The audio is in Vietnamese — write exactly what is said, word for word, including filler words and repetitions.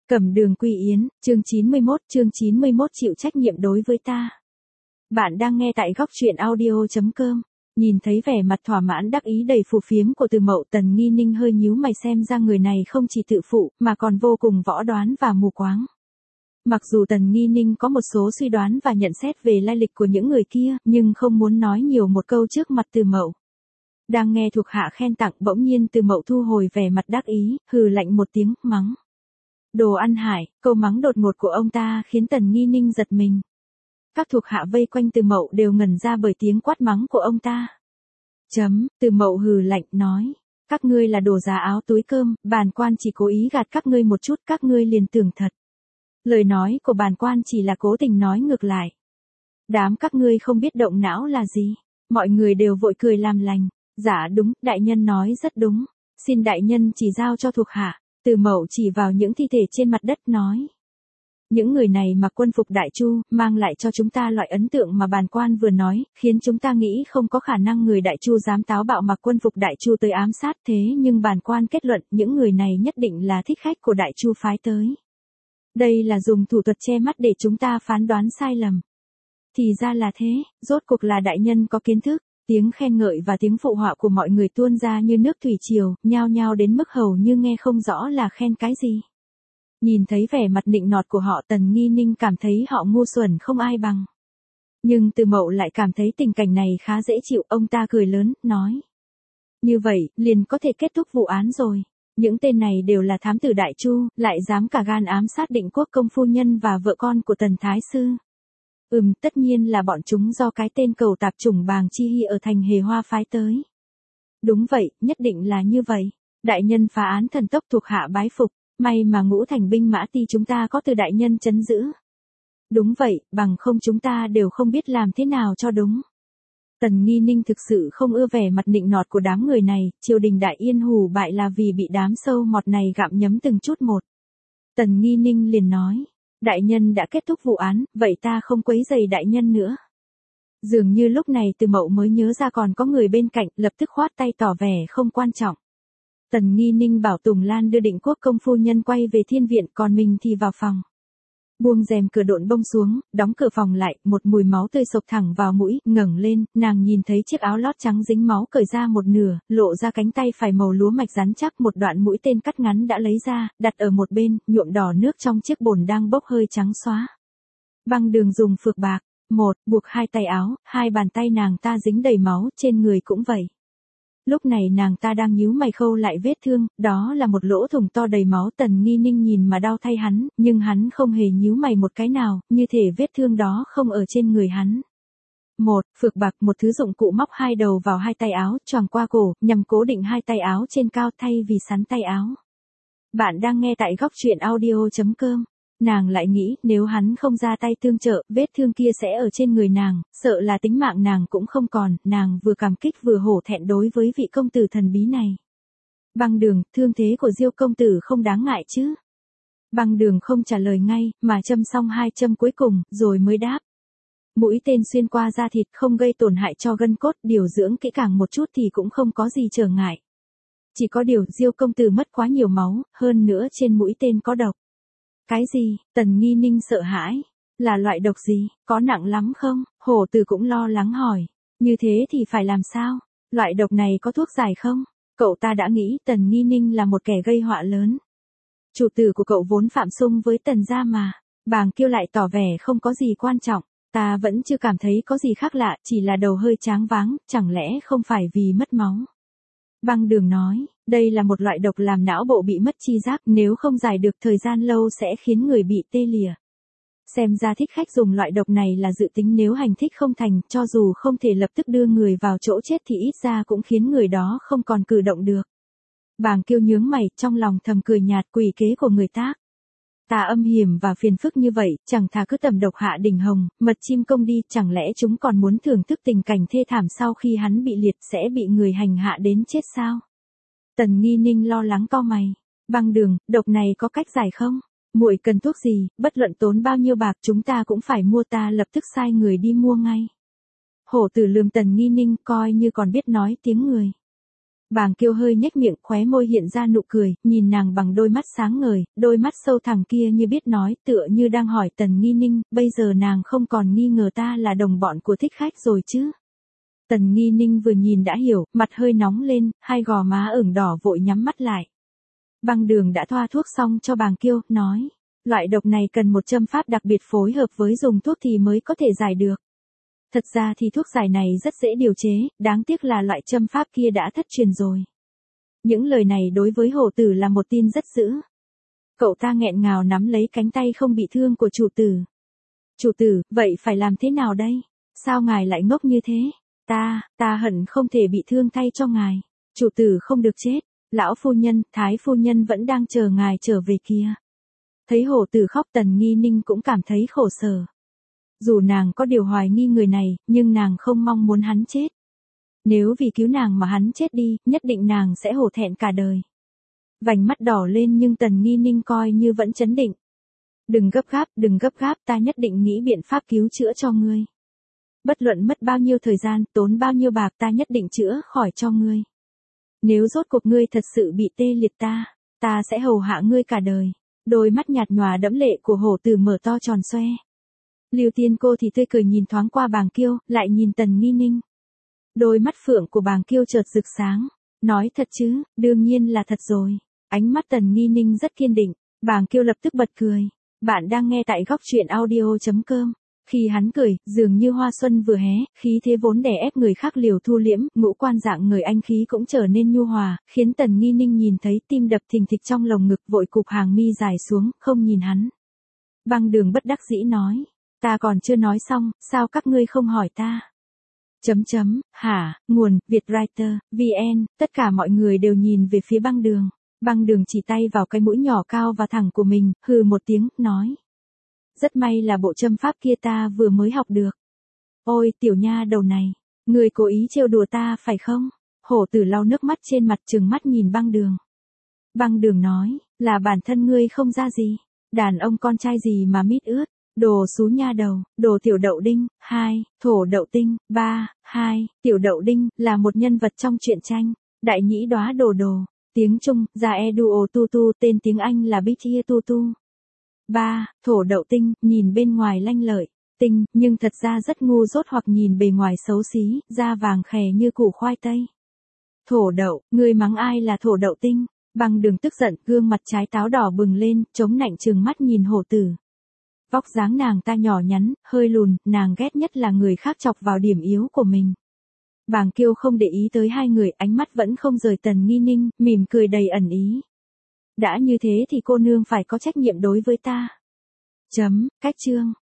Cẩm Đường Quy Yến, chương chín mươi mốt, chương chín mươi mốt chịu trách nhiệm đối với ta. Bạn đang nghe tại góc truyện audio chấm com. Nhìn thấy vẻ mặt thỏa mãn đắc ý đầy phù phiếm của Từ Mậu, Tần Nghi Ninh hơi nhíu mày, xem ra người này không chỉ tự phụ, mà còn vô cùng võ đoán và mù quáng. Mặc dù Tần Nghi Ninh có một số suy đoán và nhận xét về lai lịch của những người kia, nhưng không muốn nói nhiều một câu trước mặt Từ Mậu. Đang nghe thuộc hạ khen tặng, bỗng nhiên Từ Mậu thu hồi vẻ mặt đắc ý, hừ lạnh một tiếng, mắng. Đồ ăn hại, câu mắng đột ngột của ông ta khiến Tần Nghi Ninh giật mình. Các thuộc hạ vây quanh Từ Mậu đều ngẩn ra bởi tiếng quát mắng của ông ta. Chấm, Từ Mậu hừ lạnh nói. Các ngươi là đồ giá áo túi cơm, bản quan chỉ cố ý gạt các ngươi một chút, các ngươi liền tưởng thật. Lời nói của bản quan chỉ là cố tình nói ngược lại. Đám các ngươi không biết động não là gì. Mọi người đều vội cười làm lành. Dạ đúng, đại nhân nói rất đúng. Xin đại nhân chỉ giao cho thuộc hạ. Từ Mậu chỉ vào những thi thể trên mặt đất nói. Những người này mặc quân phục Đại Chu, mang lại cho chúng ta loại ấn tượng mà bản quan vừa nói, khiến chúng ta nghĩ không có khả năng người Đại Chu dám táo bạo mặc quân phục Đại Chu tới ám sát, thế nhưng bản quan kết luận những người này nhất định là thích khách của Đại Chu phái tới. Đây là dùng thủ thuật che mắt để chúng ta phán đoán sai lầm. Thì ra là thế, rốt cuộc là đại nhân có kiến thức. Tiếng khen ngợi và tiếng phụ họa của mọi người tuôn ra như nước thủy triều, nhao nhao đến mức hầu như nghe không rõ là khen cái gì. Nhìn thấy vẻ mặt nịnh nọt của họ, Tần Nghi Ninh cảm thấy họ ngu xuẩn không ai bằng. Nhưng Từ Mậu lại cảm thấy tình cảnh này khá dễ chịu, ông ta cười lớn, nói. Như vậy, liền có thể kết thúc vụ án rồi. Những tên này đều là thám tử Đại Chu, lại dám cả gan ám sát Định Quốc công phu nhân và vợ con của Tần Thái Sư. Ừm, tất nhiên là bọn chúng do cái tên cầu tạp chủng Bàng Chi Hy ở thành Hề Hoa phái tới. Đúng vậy, nhất định là như vậy. Đại nhân phá án thần tốc, thuộc hạ bái phục. May mà Ngũ Thành binh mã ti chúng ta có từ đại nhân trấn giữ. Đúng vậy, bằng không chúng ta đều không biết làm thế nào cho đúng. Tần Nghi Ninh thực sự không ưa vẻ mặt nịnh nọt của đám người này, triều đình Đại Yên hù bại là vì bị đám sâu mọt này gặm nhấm từng chút một. Tần Nghi Ninh liền nói. Đại nhân đã kết thúc vụ án, vậy ta không quấy rầy đại nhân nữa. Dường như lúc này Từ Mậu mới nhớ ra còn có người bên cạnh, lập tức khoát tay tỏ vẻ không quan trọng. Tần Nghi Ninh bảo Tùng Lan đưa Định Quốc công phu nhân quay về thiên viện, còn mình thì vào phòng. Buông rèm cửa độn bông xuống, đóng cửa phòng lại, một mùi máu tươi sộc thẳng vào mũi, ngẩng lên, nàng nhìn thấy chiếc áo lót trắng dính máu cởi ra một nửa, lộ ra cánh tay phải màu lúa mạch rắn chắc, một đoạn mũi tên cắt ngắn đã lấy ra, đặt ở một bên, nhuộm đỏ nước trong chiếc bồn đang bốc hơi trắng xóa. Băng Đường dùng phược bạc, một, buộc hai tay áo, hai bàn tay nàng ta dính đầy máu, trên người cũng vậy. Lúc này nàng ta đang nhíu mày khâu lại vết thương, đó là một lỗ thủng to đầy máu. Tần Nghi Ninh nhìn mà đau thay hắn, nhưng hắn không hề nhíu mày một cái nào, như thể vết thương đó không ở trên người hắn. Một, phược bạc, một thứ dụng cụ móc hai đầu vào hai tay áo, choàng qua cổ, nhằm cố định hai tay áo trên cao thay vì sắn tay áo. Bạn đang nghe tại góc truyện audio chấm com. Nàng lại nghĩ, nếu hắn không ra tay tương trợ, vết thương kia sẽ ở trên người nàng, sợ là tính mạng nàng cũng không còn, nàng vừa cảm kích vừa hổ thẹn đối với vị công tử thần bí này. Băng Đường, thương thế của Diêu công tử không đáng ngại chứ? Băng Đường không trả lời ngay, mà châm xong hai châm cuối cùng, rồi mới đáp. Mũi tên xuyên qua da thịt, không gây tổn hại cho gân cốt, điều dưỡng kỹ càng một chút thì cũng không có gì trở ngại. Chỉ có điều Diêu công tử mất quá nhiều máu, hơn nữa trên mũi tên có độc. Cái gì? Tần Nghi Ninh sợ hãi. Là loại độc gì? Có nặng lắm không? Hổ Tử cũng lo lắng hỏi. Như thế thì phải làm sao? Loại độc này có thuốc giải không? Cậu ta đã nghĩ Tần Nghi Ninh là một kẻ gây họa lớn. Chủ tử của cậu vốn phạm xung với Tần gia mà. Bàng Kiêu lại tỏ vẻ không có gì quan trọng. Ta vẫn chưa cảm thấy có gì khác lạ, chỉ là đầu hơi tráng váng, chẳng lẽ không phải vì mất máu. Băng Đường nói, đây là một loại độc làm não bộ bị mất chi giác, nếu không giải được thời gian lâu sẽ khiến người bị tê lìa. Xem ra thích khách dùng loại độc này là dự tính nếu hành thích không thành, cho dù không thể lập tức đưa người vào chỗ chết thì ít ra cũng khiến người đó không còn cử động được. Bàng Kiêu nhướng mày, trong lòng thầm cười nhạt, quỷ kế của người tác. Ta âm hiểm và phiền phức như vậy, chẳng thà cứ tầm độc Hạ Đình Hồng, mật chim công đi, chẳng lẽ chúng còn muốn thưởng thức tình cảnh thê thảm sau khi hắn bị liệt sẽ bị người hành hạ đến chết sao? Tần Nghi Ninh lo lắng cau mày. Băng Đường, độc này có cách giải không? Muội cần thuốc gì, bất luận tốn bao nhiêu bạc chúng ta cũng phải mua, ta lập tức sai người đi mua ngay. Hổ Tử lườm Tần Nghi Ninh coi như còn biết nói tiếng người. Bàng Kiêu hơi nhếch miệng, khóe môi hiện ra nụ cười, nhìn nàng bằng đôi mắt sáng ngời, đôi mắt sâu thẳm kia như biết nói, tựa như đang hỏi Tần Nghi Ninh, bây giờ nàng không còn nghi ngờ ta là đồng bọn của thích khách rồi chứ. Tần Nghi Ninh vừa nhìn đã hiểu, mặt hơi nóng lên, hai gò má ửng đỏ vội nhắm mắt lại. Băng Đường đã thoa thuốc xong cho Bàng Kiêu, nói, loại độc này cần một châm pháp đặc biệt phối hợp với dùng thuốc thì mới có thể giải được. Thật ra thì thuốc giải này rất dễ điều chế, đáng tiếc là loại châm pháp kia đã thất truyền rồi. Những lời này đối với hổ tử là một tin rất dữ. Cậu ta nghẹn ngào nắm lấy cánh tay không bị thương của chủ tử. Chủ tử, vậy phải làm thế nào đây? Sao ngài lại ngốc như thế? Ta, ta hận không thể bị thương thay cho ngài. Chủ tử không được chết. Lão phu nhân, thái phu nhân vẫn đang chờ ngài trở về kia. Thấy hổ tử khóc, Tần Nghi Ninh cũng cảm thấy khổ sở. Dù nàng có điều hoài nghi người này, nhưng nàng không mong muốn hắn chết. Nếu vì cứu nàng mà hắn chết đi, nhất định nàng sẽ hổ thẹn cả đời. Vành mắt đỏ lên nhưng Tần Nghi Ninh coi như vẫn trấn định. Đừng gấp gáp, đừng gấp gáp, ta nhất định nghĩ biện pháp cứu chữa cho ngươi. Bất luận mất bao nhiêu thời gian, tốn bao nhiêu bạc, ta nhất định chữa khỏi cho ngươi. Nếu rốt cuộc ngươi thật sự bị tê liệt ta, ta sẽ hầu hạ ngươi cả đời. Đôi mắt nhạt nhòa đẫm lệ của hổ tử mở to tròn xoe. Lưu Tiên Cô thì tươi cười nhìn thoáng qua Bàng Kiêu, lại nhìn Tần Nghi Ninh. Đôi mắt phượng của Bàng Kiêu chợt rực sáng, nói thật chứ, đương nhiên là thật rồi. Ánh mắt Tần Nghi Ninh rất kiên định, Bàng Kiêu lập tức bật cười. Bạn đang nghe tại góc truyện audio chấm com. Khi hắn cười, dường như hoa xuân vừa hé, khí thế vốn đè ép người khác liều thu liễm, ngũ quan dạng người anh khí cũng trở nên nhu hòa, khiến Tần Nghi Ninh nhìn thấy tim đập thình thịch trong lồng ngực, vội cụp hàng mi dài xuống, không nhìn hắn. Băng Đường bất đắc dĩ nói, ta còn chưa nói xong, sao các ngươi không hỏi ta? Chấm chấm, hả, nguồn, Vietwriter, vê en, tất cả mọi người đều nhìn về phía Băng Đường. Băng Đường chỉ tay vào cái mũi nhỏ cao và thẳng của mình, hừ một tiếng, nói. Rất may là bộ châm pháp kia ta vừa mới học được. Ôi, tiểu nha đầu này, người cố ý trêu đùa ta phải không? Hổ tử lau nước mắt trên mặt, trừng mắt nhìn Băng Đường. Băng Đường nói, là bản thân ngươi không ra gì. Đàn ông con trai gì mà mít ướt. Đồ xú nha đầu, đồ tiểu đậu đinh, hai, thổ đậu tinh, ba, hai, tiểu đậu đinh, là một nhân vật trong truyện tranh, đại nhĩ đóa đồ đồ, tiếng Trung, ra eduo tu tu, tên tiếng Anh là Bitia tu tu. ba, thổ đậu tinh, nhìn bên ngoài lanh lợi, tinh, nhưng thật ra rất ngu dốt hoặc nhìn bề ngoài xấu xí, da vàng khè như củ khoai tây. Thổ đậu, ngươi mắng ai là thổ đậu tinh? Băng Đường tức giận, gương mặt trái táo đỏ bừng lên, chống nạnh trừng mắt nhìn hổ tử. Vóc dáng nàng ta nhỏ nhắn, hơi lùn, nàng ghét nhất là người khác chọc vào điểm yếu của mình. Bàng Kiêu không để ý tới hai người, ánh mắt vẫn không rời Tần Nghi Ninh, mỉm cười đầy ẩn ý. Đã như thế thì cô nương phải có trách nhiệm đối với ta. Chấm, cách chương.